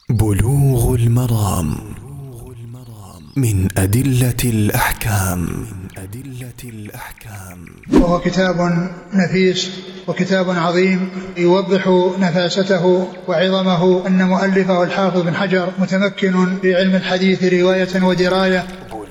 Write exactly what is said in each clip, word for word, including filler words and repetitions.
بلوغ المرام من أدلة الأحكام. وهو كتاب نفيس وكتاب عظيم يوضح نفاسته وعظمه. أن مؤلفه الحافظ بن حجر متمكن في علم الحديث رواية ودراية.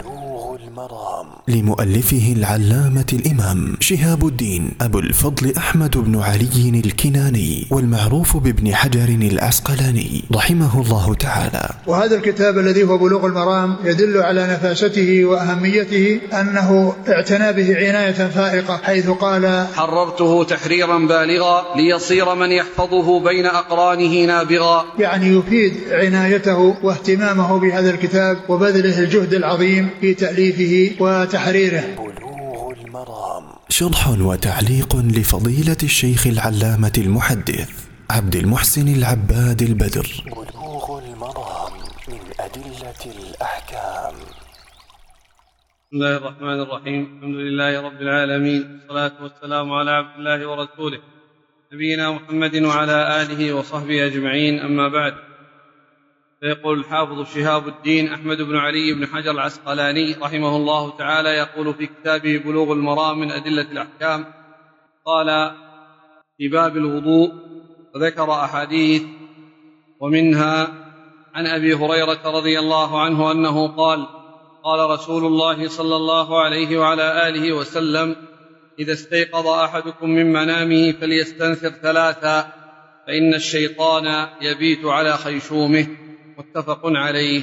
لمؤلفه العلامة الإمام شهاب الدين أبو الفضل أحمد بن علي الكناني، والمعروف بابن حجر العسقلاني رحمه الله تعالى. وهذا الكتاب الذي هو بلوغ المرام يدل على نفاسته وأهميته، أنه اعتنى به عناية فائقة، حيث قال: حررته تحريرا بالغا ليصير من يحفظه بين أقرانه نابغا. يعني يفيد عنايته واهتمامه بهذا الكتاب وبذله الجهد العظيم في تأليفه وتحريره. بلوغ المرام شرح وتعليق لفضيلة الشيخ العلامة المحدث عبد المحسن العباد البدر. بلوغ المرام من أدلة الأحكام. بسم الله الرحمن الرحيم. الحمد لله رب العالمين، والصلاة والسلام على عبد الله ورسوله نبينا محمد وعلى آله وصحبه أجمعين، أما بعد. فيقول الحافظ شهاب الدين أحمد بن علي بن حجر العسقلاني رحمه الله تعالى، يقول في كتابه بلوغ المرام من أدلة الأحكام، قال في باب الوضوء، وذكر أحاديث، ومنها عن أبي هريرة رضي الله عنه أنه قال: قال رسول الله صلى الله عليه وعلى آله وسلم: إذا استيقظ أحدكم من منامه فليستنثر ثلاثا، فإن الشيطان يبيت على خيشومه. متفق عليه.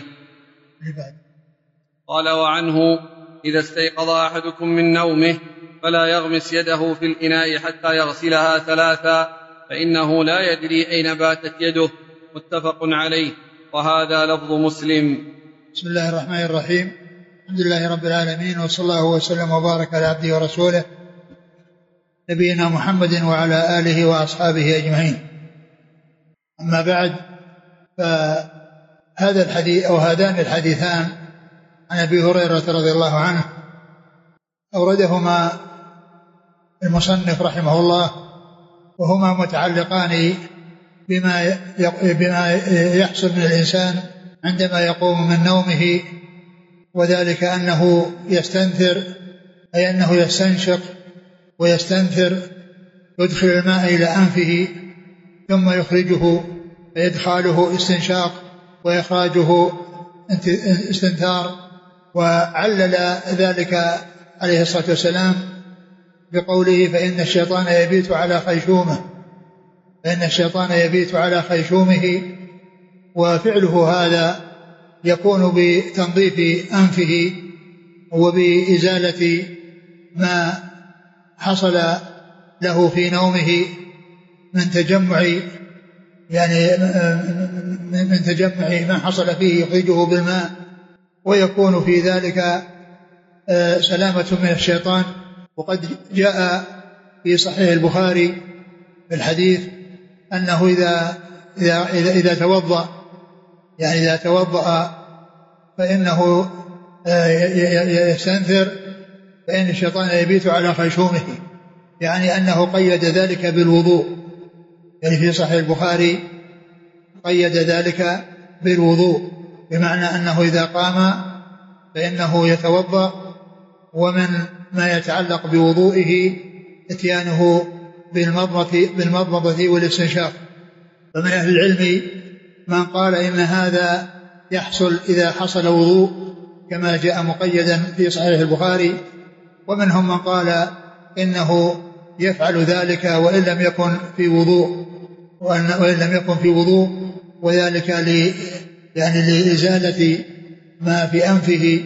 قال: وعنه: إذا استيقظ أحدكم من نومه فلا يغمس يده في الإناء حتى يغسلها ثلاثا، فإنه لا يدري أين باتت يده. متفق عليه. وهذا لفظ مسلم. بسم الله الرحمن الرحيم. الحمد لله رب العالمين، وصلى الله وسلم وبارك على عبده ورسوله نبينا محمد وعلى آله وأصحابه أجمعين. أما بعد، فهذا الحديث أو هذان الحديثان عن أبي هريرة رضي الله عنه أوردهما المصنف رحمه الله، وهما متعلقان بما بما يحصل من الإنسان عندما يقوم من نومه، وذلك أنه يستنثر، أي أنه يستنشق ويستنثر، يدخل الماء إلى أنفه ثم يخرجه، فيدخله استنشاق وإخراجه استنثار. وعلل ذلك عليه الصلاة والسلام بقوله: فإن الشيطان يبيت على خيشومه، فإن الشيطان يبيت على خيشومه. وفعله هذا يكون بتنظيف أنفه وبإزالة ما حصل له في نومه من تجمع، يعني من تجمع ما حصل فيه يخرجه بالماء، ويكون في ذلك سلامة من الشيطان. وقد جاء في صحيح البخاري في الحديث أنه إذا إذا إذا, إذا توضأ يعني إذا توضأ فإنه يستنثر، فإن الشيطان يبيت على خيشومه، يعني أنه قيد ذلك بالوضوء. يعني في صحيح البخاري قيد ذلك بالوضوء، بمعنى أنه إذا قام فإنه يتوضأ، ومن ما يتعلق بوضوئه اتيانه بالمضمضة, بالمضمضة والاستنشاق. فمن أهل العلم من قال إن هذا يحصل إذا حصل وضوء كما جاء مقيدا في صحيح البخاري، ومنهم من قال إنه يفعل ذلك وإن لم يكن في وضوء، وإن لم يكن في وضوء، وذلك ل يعني لإزالة ما في أنفه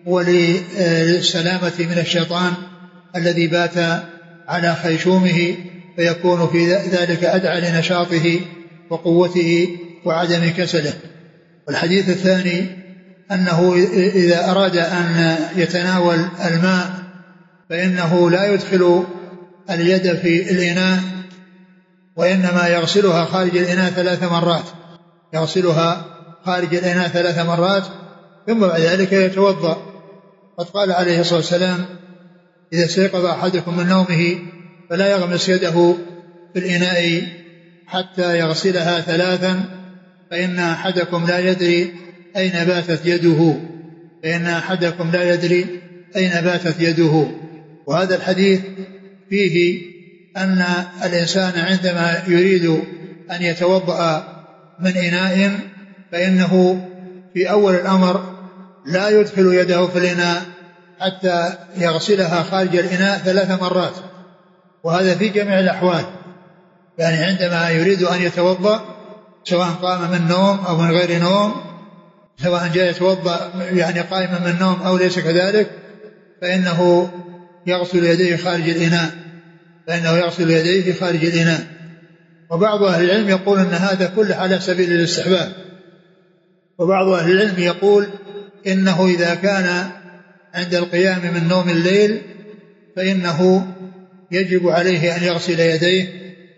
وللسلامة من الشيطان الذي بات على خيشومه، فيكون في ذلك أدعى لنشاطه وقوته وعدم كسله. والحديث الثاني أنه إذا أراد أن يتناول الماء فإنه لا يدخل اليد في الإناء، وإنما يغسلها خارج الإناء ثلاث مرات يغسلها خارج الإناء ثلاث مرات ثم بعد ذلك يتوضأ. قد قال عليه الصلاة والسلام: إذا استيقظ أحدكم من نومه فلا يغمس يده في الإناء حتى يغسلها ثلاثا، فإن أحدكم لا يدري أين باتت يده فإن أحدكم لا يدري أين باتت يده. وهذا الحديث فيه أن الإنسان عندما يريد أن يتوضأ من إناء فإنه في أول الأمر لا يدخل يده في الإناء حتى يغسلها خارج الإناء ثلاث مرات، وهذا في جميع الأحوال. يعني عندما يريد أن يتوضأ سواء قام من نوم أو من غير نوم، سواء جاء يتوضأ يعني قائما من نوم أو ليس كذلك، فإنه يغسل يديه خارج الإناء فإنه يغسل يديه خارج الإناء. وبعض أهل العلم يقول أن هذا كله على سبيل الاستحباب، وبعض أهل العلم يقول إنه إذا كان عند القيام من نوم الليل فإنه يجب عليه أن يغسل يديه،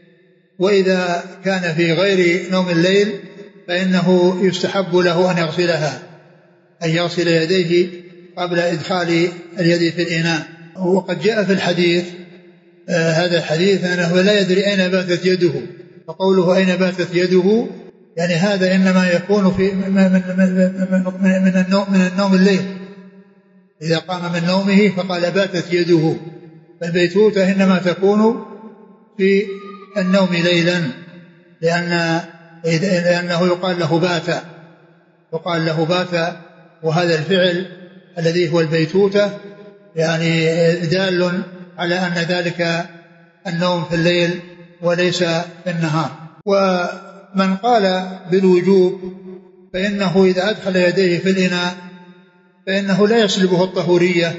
وإذا كان في غير نوم الليل فإنه يستحب له أن يغسلها، أن يغسل يديه قبل إدخال اليد في الإناء. وقد جاء في الحديث آه هذا الحديث أنه لا يدري أين باتت يده، فقوله أين باتت يده يعني هذا إنما يكون في من, من, من, من, النوم من النوم الليل، إذا قام من نومه فقال باتت يده، فالبيتوتة إنما تكون في النوم ليلا، لأن لأنه يقال له بات يقال له بات وهذا الفعل الذي هو البيتوتة يعني دال على أن ذلك النوم في الليل وليس في النهار. ومن قال بالوجوب فإنه إذا أدخل يديه في الإناء فإنه لا يسلبه الطهورية،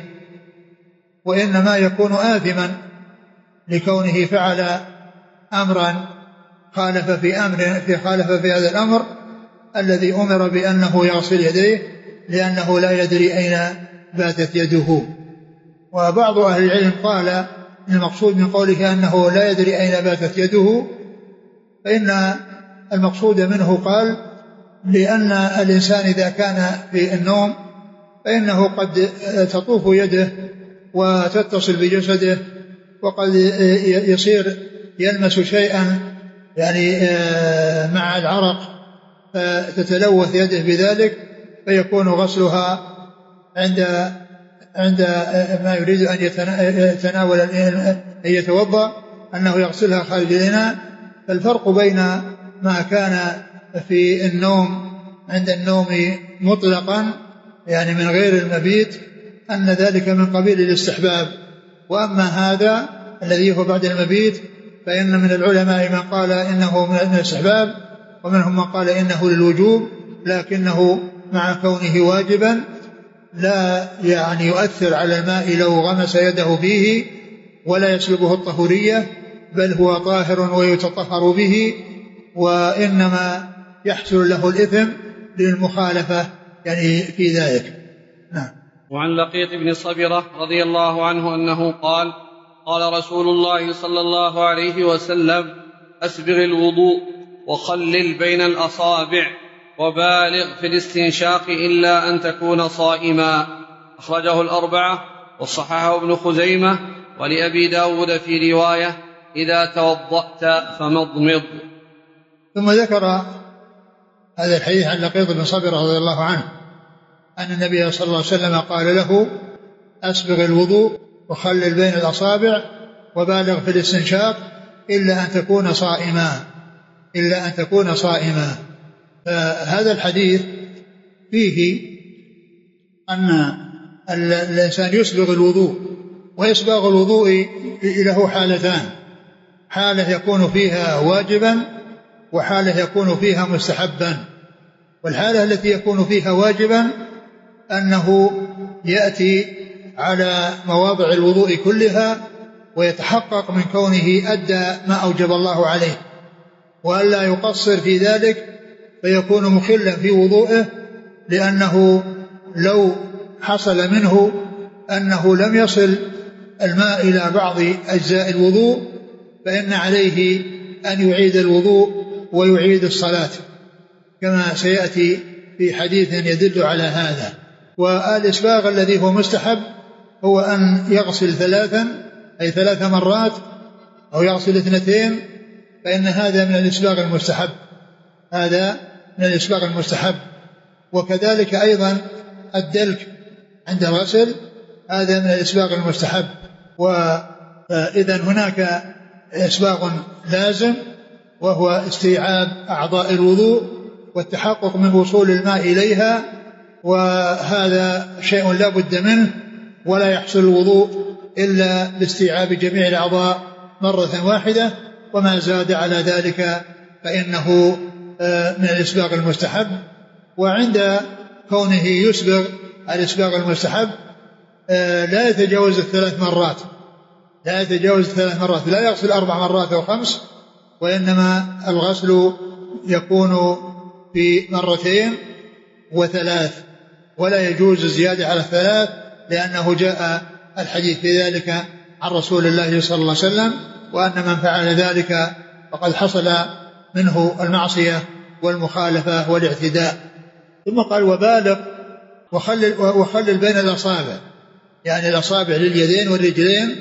وإنما يكون آثما لكونه فعل أمرا خالف في أمر في خالف في هذا الأمر الذي أمر بأنه يغسل يديه، لأنه لا يدري أين باتت يده. وبعض أهل العلم قال المقصود من قوله أنه لا يدري أين باتت يده، فإن المقصود منه قال لأن الإنسان إذا كان في النوم فإنه قد تطوف يده وتتصل بجسده، وقد يصير يلمس شيئا يعني مع العرق فتتلوث يده بذلك، فيكون غسلها عند عند ما يريد أن يتناول أن يتوضأ أنه يغسلها خارج الإناء. فالفرق بين ما كان في النوم عند النوم مطلقا يعني من غير المبيت أن ذلك من قبيل الاستحباب، وأما هذا الذي هو بعد المبيت فإن من العلماء من قال إنه من الاستحباب، ومنهم من قال إنه للوجوب، لكنه مع كونه واجبا لا يعني يؤثر على الماء لو غمس يده فيه ولا يسلبه الطهورية، بل هو طاهر ويتطهر به، وإنما يحصل له الإثم للمخالفة يعني في ذلك. نعم. وعن لقيط بن صبرة رضي الله عنه أنه قال قال رسول الله صلى الله عليه وسلم أسبغ الوضوء وخلل بين الأصابع وبالغ في الاستنشاق إلا أن تكون صائما. أخرجه الأربعة وصححه ابن خزيمة، ولأبي داود في رواية إذا توضأت فمضمض. ثم ذكر هذا الحديث عن لقيط بن صبرة رضي الله عنه أن النبي صلى الله عليه وسلم قال له أسبغ الوضوء وخلل بين الأصابع وبالغ في الاستنشاق إلا أن تكون صائما إلا أن تكون صائما. فهذا الحديث فيه أن الإنسان يسبغ الوضوء، وإسباغ الوضوء له حالتان: حالة يكون فيها واجبا وحالة يكون فيها مستحبا. والحالة التي يكون فيها واجبا أنه يأتي على مواضع الوضوء كلها ويتحقق من كونه أدى ما أوجب الله عليه، وألا يقصر في ذلك فيكون مخلا في وضوءه، لأنه لو حصل منه أنه لم يصل الماء إلى بعض أجزاء الوضوء فإن عليه أن يعيد الوضوء ويعيد الصلاة كما سيأتي في حديث يدل على هذا. والإسباغ الذي هو مستحب هو أن يغسل ثلاثا أي ثلاث مرات أو يغسل اثنتين، فإن هذا من الإسباغ المستحب هذا من الإسباغ المستحب. وكذلك أيضا الدلك عند الغسل هذا من الإسباغ المستحب. وإذا هناك إسباغ لازم وهو استيعاب أعضاء الوضوء والتحقق من وصول الماء إليها، وهذا شيء لا بد منه، ولا يحصل الوضوء إلا باستيعاب جميع الأعضاء مرة واحدة، وما زاد على ذلك فإنه من الإسباغ المستحب. وعند كونه يسبغ الإسباغ المستحب لا يتجاوز الثلاث مرات لا يتجاوز الثلاث مرات لا يغسل أربع مرات أو خمس، وإنما الغسل يكون في مرتين وثلاث، ولا يجوز الزيادة على الثلاث، لأنه جاء الحديث في ذلك عن رسول الله صلى الله عليه وسلم، وأن من فعل ذلك فقد حصل منه المعصية والمخالفة والاعتداء. ثم قال وبالغ وخلل, وخلل بين الأصابع، يعني الأصابع لليدين والرجلين.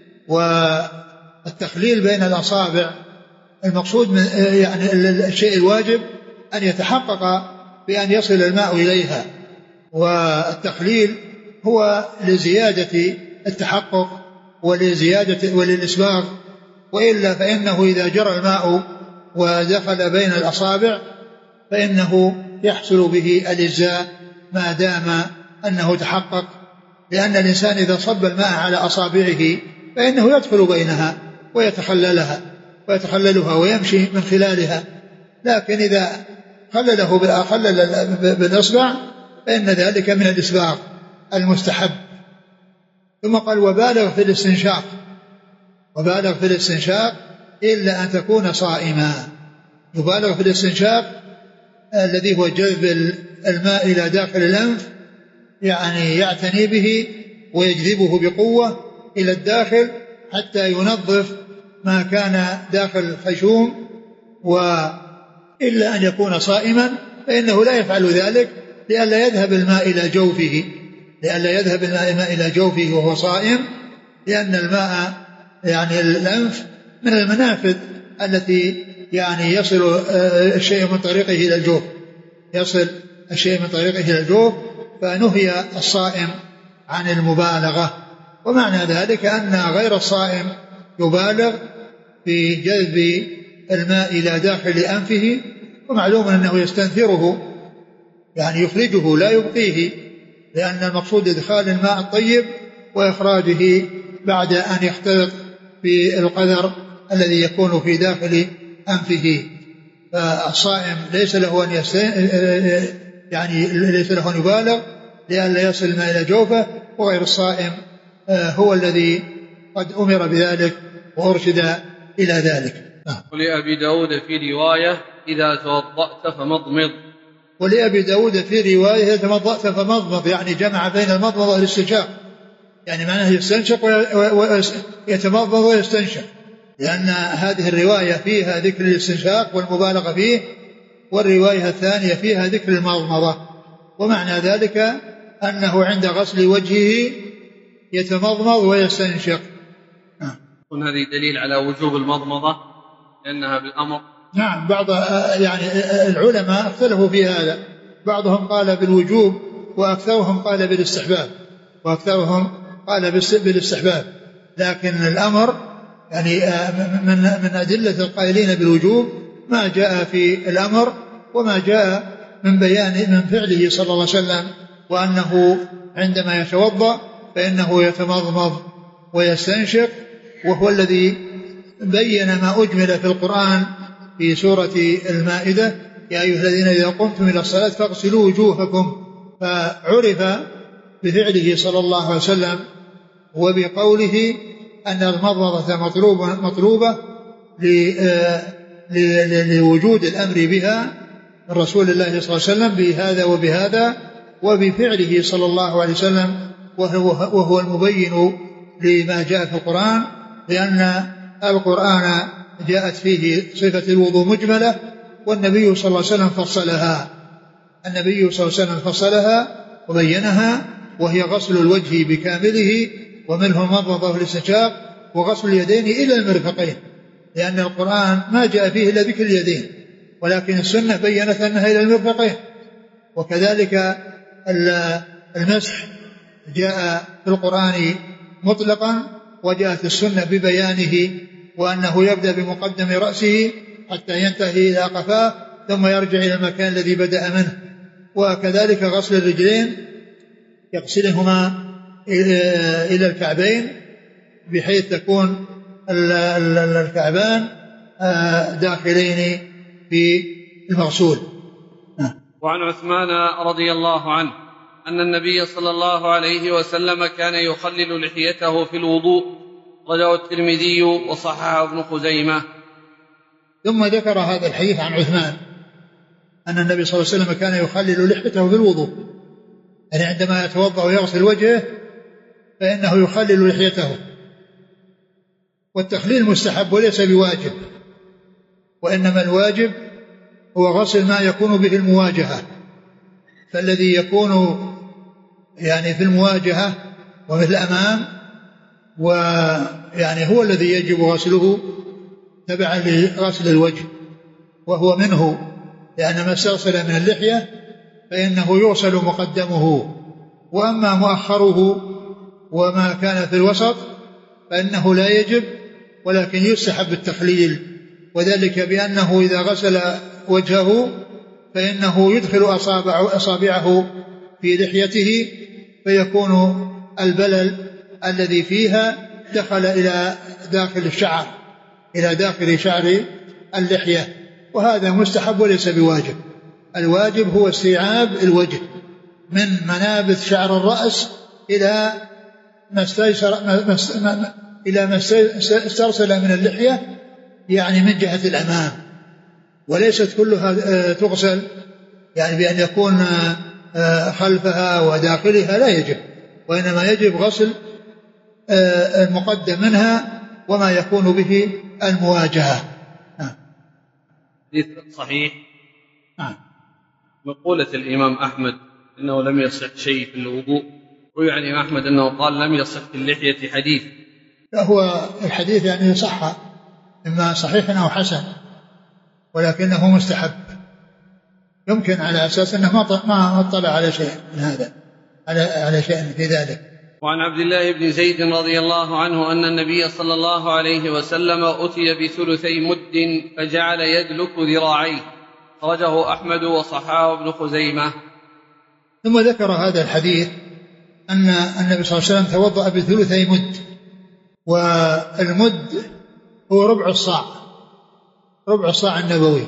والتخليل بين الأصابع المقصود من يعني الشيء الواجب أن يتحقق بأن يصل الماء إليها، والتخليل هو لزيادة التحقق ولزيادة وللإسباغ، وإلا فإنه إذا جرى الماء ودخل بين الأصابع فإنه يحصل به الإجزاء ما دام أنه تحقق، لأن الإنسان إذا صب الماء على أصابعه فإنه يدخل بينها ويتخللها ويتخللها ويمشي من خلالها، لكن إذا خلله بالإصبع فإن ذلك من الإسباغ المستحب. ثم قال وبالغ في الاستنشاق وبالغ في الاستنشاق إلا أن تكون صائما. يبالغ في الاستنشاق الذي هو جذب الماء إلى داخل الأنف، يعني يعتني به ويجذبه بقوة إلى الداخل حتى ينظف ما كان داخل الخشوم، وإلا أن يكون صائما فإنه لا يفعل ذلك لئلا يذهب الماء إلى جوفه لئلا يذهب الماء إلى جوفه وهو صائم، لأن الماء يعني الأنف من المنافذ التي يعني يصل الشيء من طريقه إلى الجوف يصل الشيء من طريقه إلى الجوف فنهي الصائم عن المبالغة. ومعنى ذلك أن غير الصائم يبالغ في جذب الماء إلى داخل أنفه، ومعلوم أنه يستنثره يعني يخرجه لا يبقيه، لأن المقصود إدخال الماء الطيب وإخراجه بعد أن يختلط بالقذر الذي يكون في داخل أنفه. فالصائم ليس له أن يستن... يعني ليس له أن يبالغ لئلا يصل الماء إلى جوفه، وغير الصائم هو الذي قد أمر بذلك وأرشد إلى ذلك. ولأبي داود في رواية إذا توضأت فمضمض. ولأبي داود في رواية إذا توضأت فمضمض، يعني جمع بين المضمض والاستنشاق، يعني معناه يستنشق ويتمضمض ويستنشق، لأن هذه الرواية فيها ذكر الاستنشاق والمبالغة فيه، والرواية الثانية فيها ذكر المضمضة. ومعنى ذلك أنه عند غسل وجهه يتمضمض ويستنشق. يكون هذه دليل على وجوب المضمضة لأنها بالأمر. نعم، بعض يعني العلماء اختلفوا في هذا، بعضهم قال بالوجوب وأكثرهم قال بالاستحباب وأكثرهم قال بالاستحباب لكن الأمر يعني من من أدلة القائلين بالوجوب ما جاء في الأمر وما جاء من بيان من فعله صلى الله عليه وسلم، وأنه عندما يتوضأ فإنه يتمضمض ويستنشق، وهو الذي بين ما أجمل في القرآن في سورة المائدة: يا أيها الذين إذا قمتم إلى الصلاة فاغسلوا وجوهكم. فعرف بفعله صلى الله عليه وسلم وبقوله أن المضمضة مطلوبة, مطلوبة لوجود الأمر بها من رسول الله صلى الله عليه وسلم بهذا وبهذا، وبفعله صلى الله عليه وسلم وهو المبين لما جاء في القرآن، لأن القرآن جاءت فيه صفة الوضوء مجملة، والنبي صلى الله عليه وسلم فصلها النبي صلى الله عليه وسلم فصلها وبينها، وهي غسل الوجه بكامله ومنه المضمضة والاستنشاق وغسل اليدين إلى المرفقين، لأن القرآن ما جاء فيه إلا ذكر اليدين ولكن السنة بيّنت أنها إلى المرفقين. وكذلك المسح جاء في القرآن مطلقا، وجاءت السنة ببيانه، وأنه يبدأ بمقدم رأسه حتى ينتهي إلى قفاه ثم يرجع إلى المكان الذي بدأ منه. وكذلك غسل الرجلين يغسلهما إلى الكعبين بحيث تكون الكعبان داخلين في المغسول. وعن عثمان رضي الله عنه أن النبي صلى الله عليه وسلم كان يخلل لحيته في الوضوء، رواه الترمذي وصححه ابن خزيمة. ثم ذكر هذا الحديث عن عثمان أن النبي صلى الله عليه وسلم كان يخلل لحيته في الوضوء، يعني عندما يتوضأ ويغسل وجهه فإنه يخلل لحيته. والتخليل مستحب وليس بواجب، وإنما الواجب هو غسل ما يكون به المواجهة. فالذي يكون يعني في المواجهة وفي الأمام ويعني هو الذي يجب غسله تبعا لغسل الوجه، وهو منه، لأن ما استغسل من اللحية فإنه يغسل مقدمه، وأما مؤخره وما كان في الوسط فإنه لا يجب ولكن يستحب التخليل، وذلك بأنه إذا غسل وجهه فإنه يدخل أصابعه, أصابعه في لحيته فيكون البلل الذي فيها دخل إلى داخل الشعر إلى داخل شعر اللحية، وهذا مستحب وليس بواجب. الواجب هو استيعاب الوجه من منابت شعر الرأس إلى ما استيسر إلى ما استرسل من اللحية، يعني من جهة الأمام، وليست كلها تغسل يعني بأن يكون خلفها وداخلها، لا يجب، وإنما يجب غسل المقدم منها وما يكون به المواجهة. حديث صحيح. نعم. مقولة الإمام أحمد أنه لم يصح شيء في الوضوء، روي عن الإمام أحمد أنه قال لم يصح في اللحية حديث. هو الحديث يعني صح، إما صحيح أو حسن، ولكنه مستحب، يمكن على أساس أنه ما اطلع على شيء من هذا، على على شيء في ذلك. وعن عبد الله بن زيد رضي الله عنه أن النبي صلى الله عليه وسلم أتي بثلثي مد فجعل يدلك ذراعيه، أخرجه أحمد وصححه ابن خزيمة. ثم ذكر هذا الحديث أن النبي صلى الله عليه وسلم توضأ بثلثي مد، والمد هو ربع الصاع، ربع الصاع النبوي،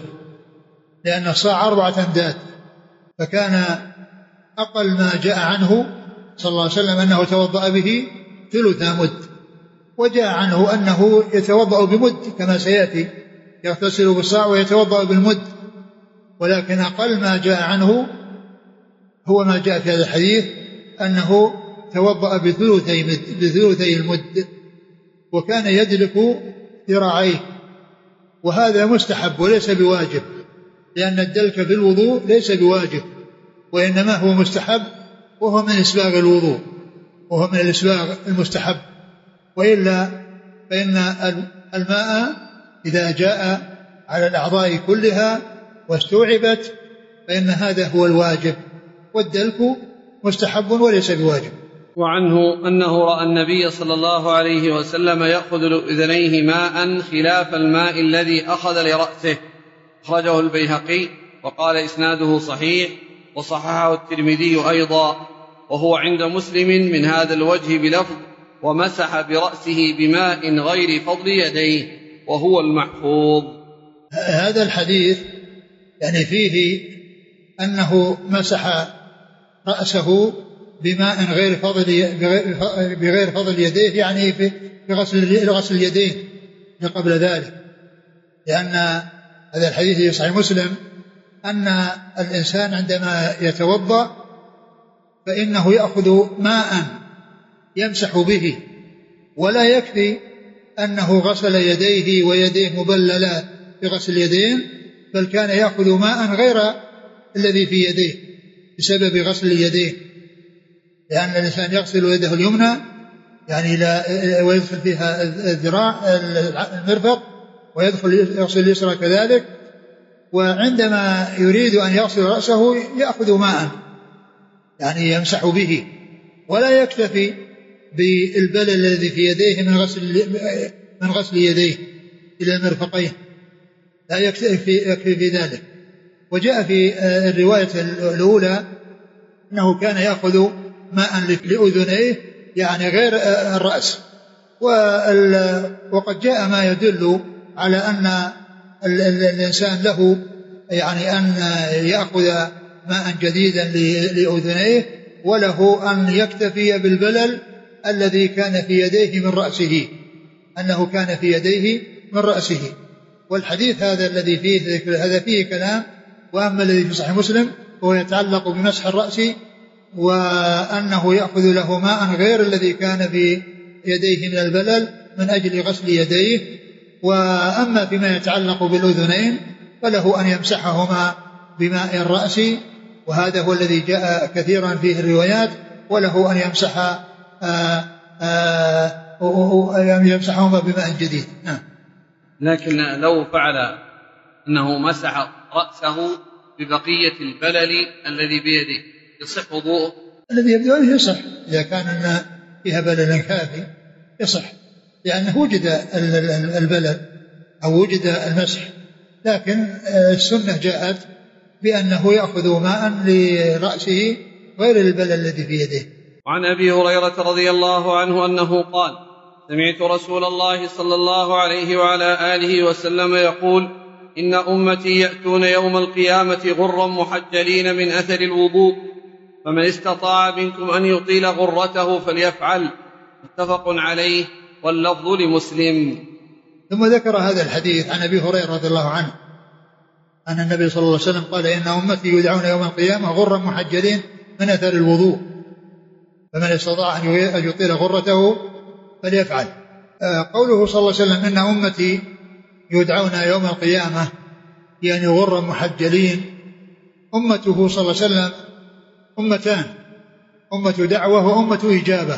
لأن الصاع أربعة أمداد، فكان أقل ما جاء عنه صلى الله عليه وسلم أنه توضأ به ثلث مد، وجاء عنه أنه يتوضأ بمد كما سيأتي، يغتسل بالصاع ويتوضأ بالمد، ولكن أقل ما جاء عنه هو ما جاء في هذا الحديث أنه توضأ بثلثي مد بثلثي المد، وكان يدلك ذراعيه، وهذا مستحب وليس بواجب، لأن الدلك في الوضوء ليس بواجب، وإنما هو مستحب، وهو من إسباغ الوضوء، وهو من الإسباغ المستحب. وإلا فإن الماء إذا جاء على الأعضاء كلها واستوعبت فإن هذا هو الواجب، والدلك مستحب وليس بواجب. وعنه أنه رأى النبي صلى الله عليه وسلم يأخذ لأذنيه ماء خلاف الماء الذي أخذ لرأسه، أخرجه البيهقي وقال إسناده صحيح، وصححه الترمذي أيضا، وهو عند مسلم من هذا الوجه بلفظ ومسح برأسه بماء غير فضل يديه، وهو المحفوظ. هذا الحديث يعني فيه أنه مسح رأسه بماء غير فضل بغير فضل يديه، يعني في غسل غسل اليدين قبل ذلك، لأن هذا الحديث في صحيح مسلم أن الإنسان عندما يتوضأ فإنه يأخذ ماء يمسح به، ولا يكفي أنه غسل يديه ويديه مبللة بغسل اليدين، بل كان يأخذ ماء غير الذي في يديه بسبب غسل اليدين، لأن الإنسان يغسل يده اليمنى يعني لا ويدخل فيها الذراع المرفق، ويدخل يغسل اليسرى كذلك، وعندما يريد أن يغسل رأسه يأخذ ماء يعني يمسح به، ولا يكتفي بالبلل الذي في يديه من غسل من غسل يديه إلى المرفقين، لا يكفي يكفي في ذلك. وجاء في الرواية الأولى أنه كان يأخذ ماء لأذنيه يعني غير الرأس، وقد جاء ما يدل على أن الإنسان له يعني أن يأخذ ماء جديدا لأذنيه، وله أن يكتفي بالبلل الذي كان في يديه من رأسه، أنه كان في يديه من رأسه. والحديث هذا الذي فيه هذا فيه كلام. وأما الذي في صحيح مسلم هو يتعلق بمسح الرأس، وأنه يأخذ له ماء غير الذي كان في يديه من البلل من أجل غسل يديه. وأما فيما يتعلق بالأذنين فله أن يمسحهما بماء الرأس، وهذا هو الذي جاء كثيرا فيه الروايات، وله أن يمسح آآ آآ يمسحهما بماء جديد. لكن لو فعل أنه مسح رأسه ببقية البلل الذي بيده يصح وضوءه؟ الذي يبدو يصح إذا كان فيها بلل كافي يصح، لأنه وجد البلل أو وجد المسح، لكن السنة جاءت بأنه يأخذ ماء لرأسه غير البلل الذي في يده. وعن أبي هريرة رضي الله عنه أنه قال: سمعت رسول الله صلى الله عليه وعلى آله وسلم يقول: إن أمتي يأتون يوم القيامة غرا محجلين من أثر الوضوء، فمن استطاع منكم أن يطيل غرته فليفعل. متفق عليه، واللفظ لمسلم. ثم ذكر هذا الحديث عن أبي هريرة رضي الله عنه أن النبي صلى الله عليه وسلم قال: إن أمتي يدعون يوم القيامة غرا محجلين من أثر الوضوء، فمن استطاع أن يطيل غرته فليفعل. قوله صلى الله عليه وسلم إن أمتي يدعون يوم القيامة يعني غرا محجلين، أمته صلى الله عليه وسلم أمتان: أمة دعوة وأمة إجابة.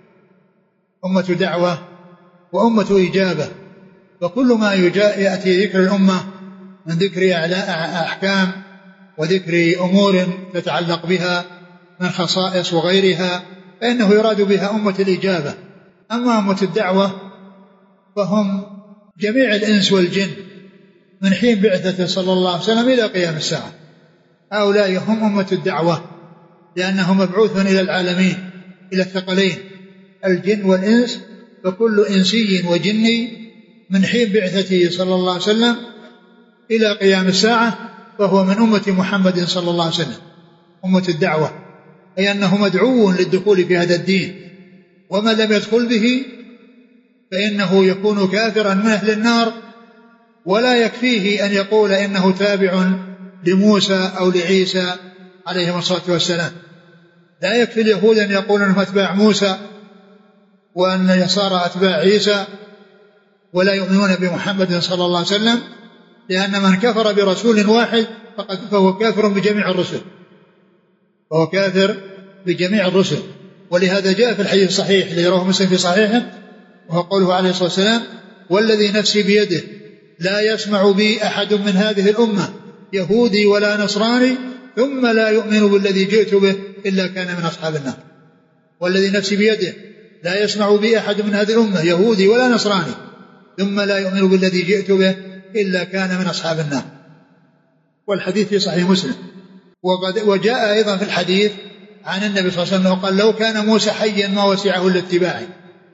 أمة دعوة وأمة إجابة، وكل ما يأتي ذكر الأمة من ذكر أحكام وذكر أمور تتعلق بها من خصائص وغيرها فإنه يراد بها أمة الإجابة. أما أمة الدعوة فهم جميع الإنس والجن من حين بعثته صلى الله عليه وسلم إلى قيام الساعة، هؤلاء هم أمة الدعوة، لأنه مبعوث إلى العالمين، إلى الثقلين الجن والإنس، فكل إنسي وجني من حين بعثته صلى الله عليه وسلم إلى قيام الساعة فهو من أمة محمد صلى الله عليه وسلم، أمة الدعوة، أي أنه مدعو للدخول في هذا الدين، ومن لم يدخل به فإنه يكون كافرا من أهل النار، ولا يكفيه أن يقول إنه تابع لموسى أو لعيسى عليهم الصلاة والسلام. لا يكفي اليهود أن يقولون أنهم أتباع موسى وأن النصارى أتباع عيسى ولا يؤمنون بمحمد صلى الله عليه وسلم، لأن من كفر برسول واحد فقد فهو كافر بجميع الرسل، فهو كافر بجميع الرسل. ولهذا جاء في الحديث الصحيح الذي رواه مسلم في صحيحه وهو قوله عليه الصلاة والسلام: والذي نفسي بيده لا يسمع بي أحد من هذه الأمة يهودي ولا نصراني ثم لا يؤمن بالذي جئت به إلا كان من أصحاب النار. والذي نفسي بيده لا يسمع بي أحد من هذه الأمة يهودي ولا نصراني ثم لا يؤمن بالذي جئت به إلا كان من أصحاب النار. والحديث في صحيح مسلم. وقد وجاء أيضا في الحديث عن النبي صلى الله عليه وسلم قال: لو كان موسى حيا ما وسعه الاتباع.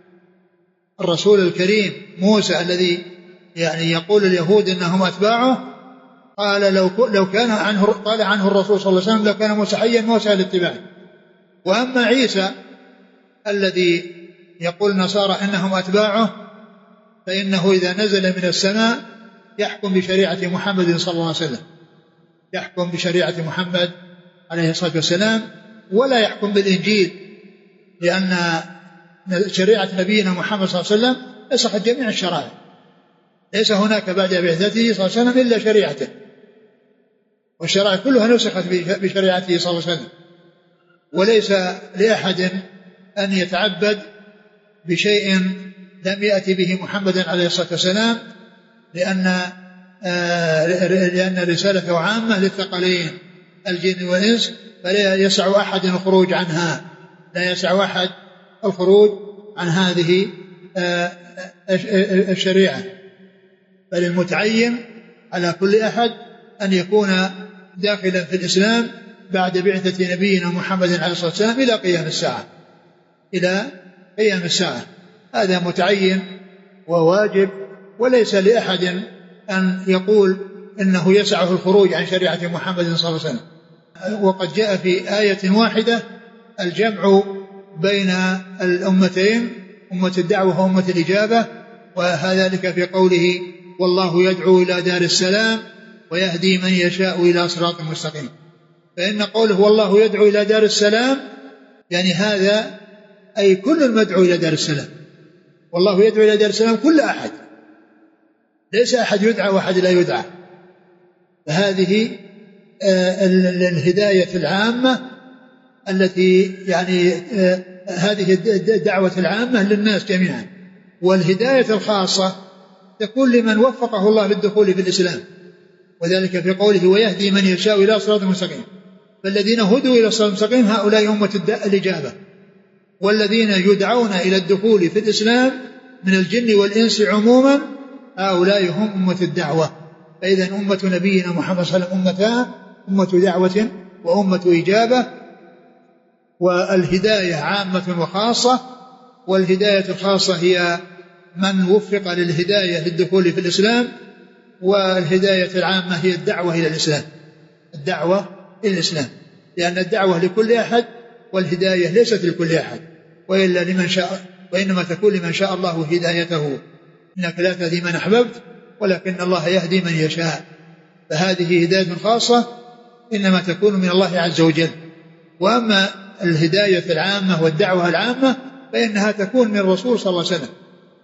الرسول الكريم موسى الذي يعني يقول اليهود إنهم أتباعه، قال لو لو كان عنه قال عنه الرسول صلى الله عليه وسلم: لو كان موسى حيا ما وسعه الاتباع. وأما عيسى الذي يقول النصارى إنهم أتباعه فإنه إذا نزل من السماء يحكم بشريعة محمد صلى الله عليه وسلم، يحكم بشريعة محمد عليه الصلاة والسلام، ولا يحكم بالإنجيل، لأن شريعة نبينا محمد صلى الله عليه وسلم نسخت جميع الشرائع، ليس هناك بعد بعثته صلى الله عليه وسلم إلا شريعته، والشرائع كلها نسخت بشريعته صلى الله عليه وسلم. وليس لأحد أن يتعبد بشيء لم يأتي به محمد عليه الصلاة والسلام، لأن لأن رسالته عامة للثقلين الجن والإنس، فلا يسع أحد الخروج عنها، لا يسع أحد الخروج عن هذه الشريعة. فللمتعين على كل أحد أن يكون داخلا في الإسلام بعد بعثة نبينا محمد عليه الصلاة والسلام إلى قيام الساعة، إلى قيام الساعة. هذا متعين وواجب، وليس لأحد أن يقول إنه يسعه الخروج عن شريعة محمد صلى الله عليه وسلم. وقد جاء في آية واحدة الجمع بين الأمتين، أمة الدعوة وأمة الإجابة، وذلك في قوله والله يدعو إلى دار السلام ويهدي من يشاء إلى صراط مستقيم. فإن قوله والله يدعو إلى دار السلام يعني هذا أي كل المدعو إلى دار السلام، والله يدعو إلى دار السلام كل أحد، ليس أحد يدعى وأحد لا يدعى. فهذه آه الهداية العامة التي يعني آه هذه الدعوة العامة للناس جميعا. والهداية الخاصة تكون لمن وفقه الله للدخول في الإسلام، وذلك في قوله ويهدي من يشاء إلى صراط مستقيم. فالذين هدوا إلى صراط مستقيم هؤلاء أمة الإجابة، والذين يدعون إلى الدخول في الإسلام من الجن والإنس عموما هؤلاء هم أمة الدعوة. فإذا أمة نبينا محمد صلى الله عليه وسلم أمتان، أمة دعوة وأمة إجابة. والهداية عامة وخاصة، والهداية الخاصة هي من وفق للهداية للدخول في الإسلام، والهداية العامة هي الدعوة إلى الإسلام، الدعوة إلى الإسلام، لأن الدعوة لكل أحد والهداية ليست لكل أحد، وإلا لمن شاء، وإنما تكون لمن شاء الله هدايته. إنك لا تهدي من أحببت ولكن الله يهدي من يشاء. فهذه هداية خاصة إنما تكون من الله عز وجل. وأما الهداية العامة والدعوة العامة فإنها تكون من الرسول صلى الله عليه وسلم،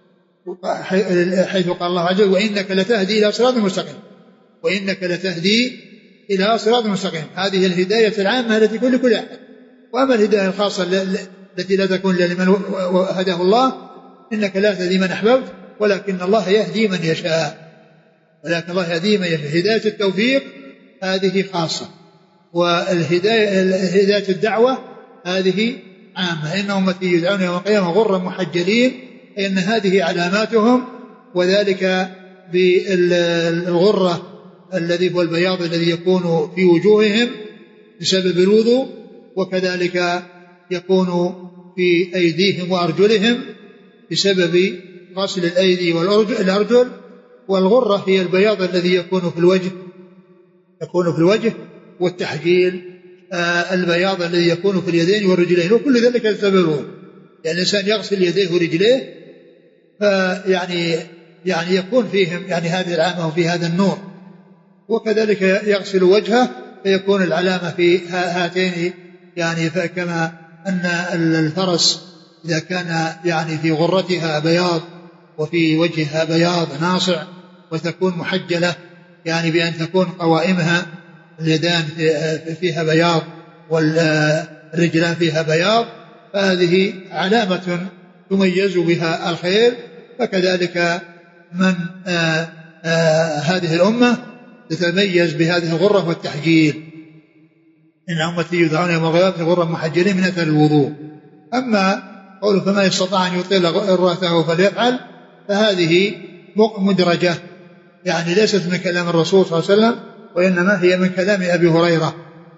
حيث قال الله عز وجل وإنك لتهدي إلى صراط مستقيم، وإنك لتهدي إلى صراط مستقيم. هذه الهداية العامة التي تكون لكل أحد. وأما الهداية الخاصة التي لا تكون لمن هداه الله إنك لا تهدي من أحببت ولكن الله يهدي من يشاء، ولكن الله يهدي من يشاء. هداية التوفيق هذه خاصة، والهداية هداية الدعوة هذه عامة. إن أمتي يدعون يوم القيامة غرا محجلين، إن هذه علاماتهم، وذلك بالغرة الذي هو البياض الذي يكون في وجوههم بسبب الوضوء، وكذلك يكون في أيديهم وأرجلهم بسبب غسل الأيدي والأرجل. والغرة هي البياض الذي يكون في الوجه، يكون في الوجه، والتحجيل آه البياض الذي يكون في اليدين والرجلين، وكل ذلك بسببه. يعني الإنسان يغسل يديه ورجليه فيعني يعني يكون فيهم يعني هذه العلامة وفي هذا النور، وكذلك يغسل وجهه فيكون العلامة في هاتين. يعني فكما أن الفرس إذا كان يعني في غرتها بياض وفي وجهها بياض ناصع وتكون محجلة، يعني بأن تكون قوائمها اليدان فيها بياض والرجلان فيها بياض، فهذه علامة تميز بها الخير. فكذلك من آآ آآ هذه الأمة تتميز بهذه الغرة والتحجيل. إن أمتي يدعون يوم القيامة غرا محجلين من أثر الوضوء. أما قوله فما يستطاع أن يطيل غرته فليفعل، فهذه مدرجة، يعني ليست من كلام الرسول صلى الله عليه وسلم، وإنما هي من كلام أبي هريرة.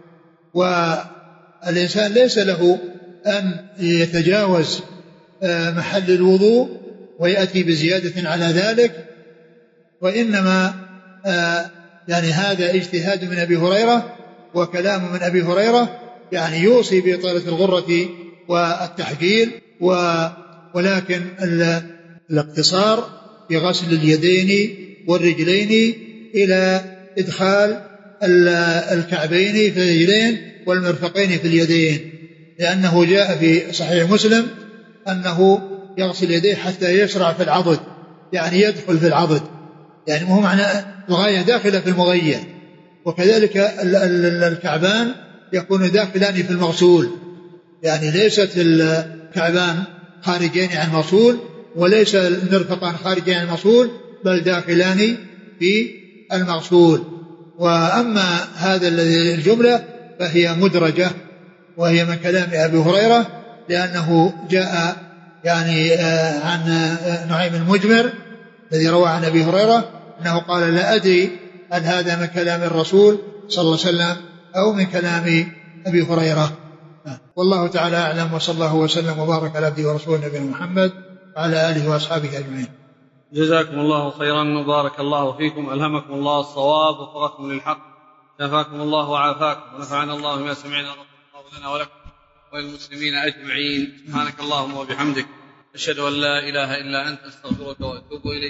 والإنسان ليس له أن يتجاوز محل الوضوء ويأتي بزيادة على ذلك، وإنما يعني هذا اجتهاد من أبي هريرة وكلام من أبي هريرة، يعني يوصي بإطالة الغرة والتحجيل، ولكن الاقتصار في غسل اليدين والرجلين إلى إدخال الكعبين في الرجلين والمرفقين في اليدين، لأنه جاء في صحيح مسلم أنه يغسل يديه حتى يشرع في العضد، يعني يدخل في العضد، يعني مو معنى الغاية داخلة في المغير. وكذلك الكعبان يكون داخلان في المغسول، يعني ليست الكعبان خارجين عن المغسول وليس المرفقان خارجين عن المغسول، بل داخلان في المغسول. وأما هذا الذي الجملة فهي مدرجة، وهي من كلام أبي هريرة، لأنه جاء يعني عن نعيم المجمر الذي روى عن أبي هريرة أنه قال لا أدري هل هذا من كلام الرسول صلى الله عليه وسلم أو من كلام أبي هريرة. والله تعالى أعلم، وصلى الله وسلم وبارك على عبده ورسوله نبينا محمد وعلى آله وأصحابه أجمعين. جزاكم الله خيرا وبارك الله فيكم، ألهمكم الله الصواب ووفقكم للحق، شفاكم الله وعافاكم، ونفعنا الله بما سمعنا، غفر الله لنا ولكم وللمسلمين أجمعين. سبحانك اللهم وبحمدك، أشهد أن لا إله إلا أنت، أستغفرك وأتوب إليك.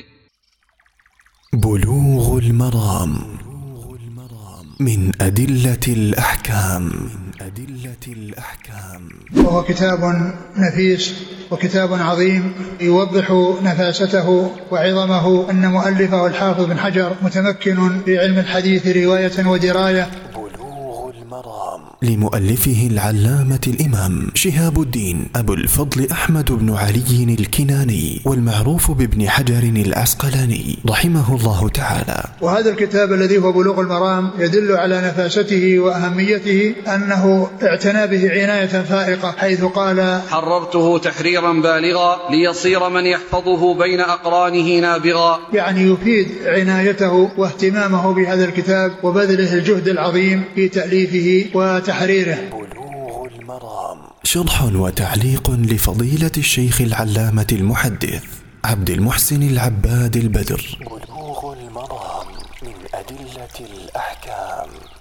بلوغ المرام من أدلة الأحكام. أدلة الأحكام. وهو كتاب نفيس وكتاب عظيم يوضح نفاسته وعظمه، أن مؤلفه الحافظ بن حجر متمكن في علم الحديث رواية ودراية. بلوغ المرام لمؤلفه العلامة الإمام شهاب الدين أبو الفضل أحمد بن علي الكناني، والمعروف بابن حجر العسقلاني رحمه الله تعالى. وهذا الكتاب الذي هو بلوغ المرام يدل على نفاسته وأهميته، أنه اعتنى به عناية فائقة، حيث قال حررته تحريرا بالغا ليصير من يحفظه بين أقرانه نابغا، يعني يفيد عنايته واهتمامه بهذا الكتاب وبذله الجهد العظيم في تأليفه وتحريره. بلوغ المرام شرح وتعليق لفضيلة الشيخ العلامة المحدث عبد المحسن العباد البدر. بلوغ المرام من أدلة الأحكام.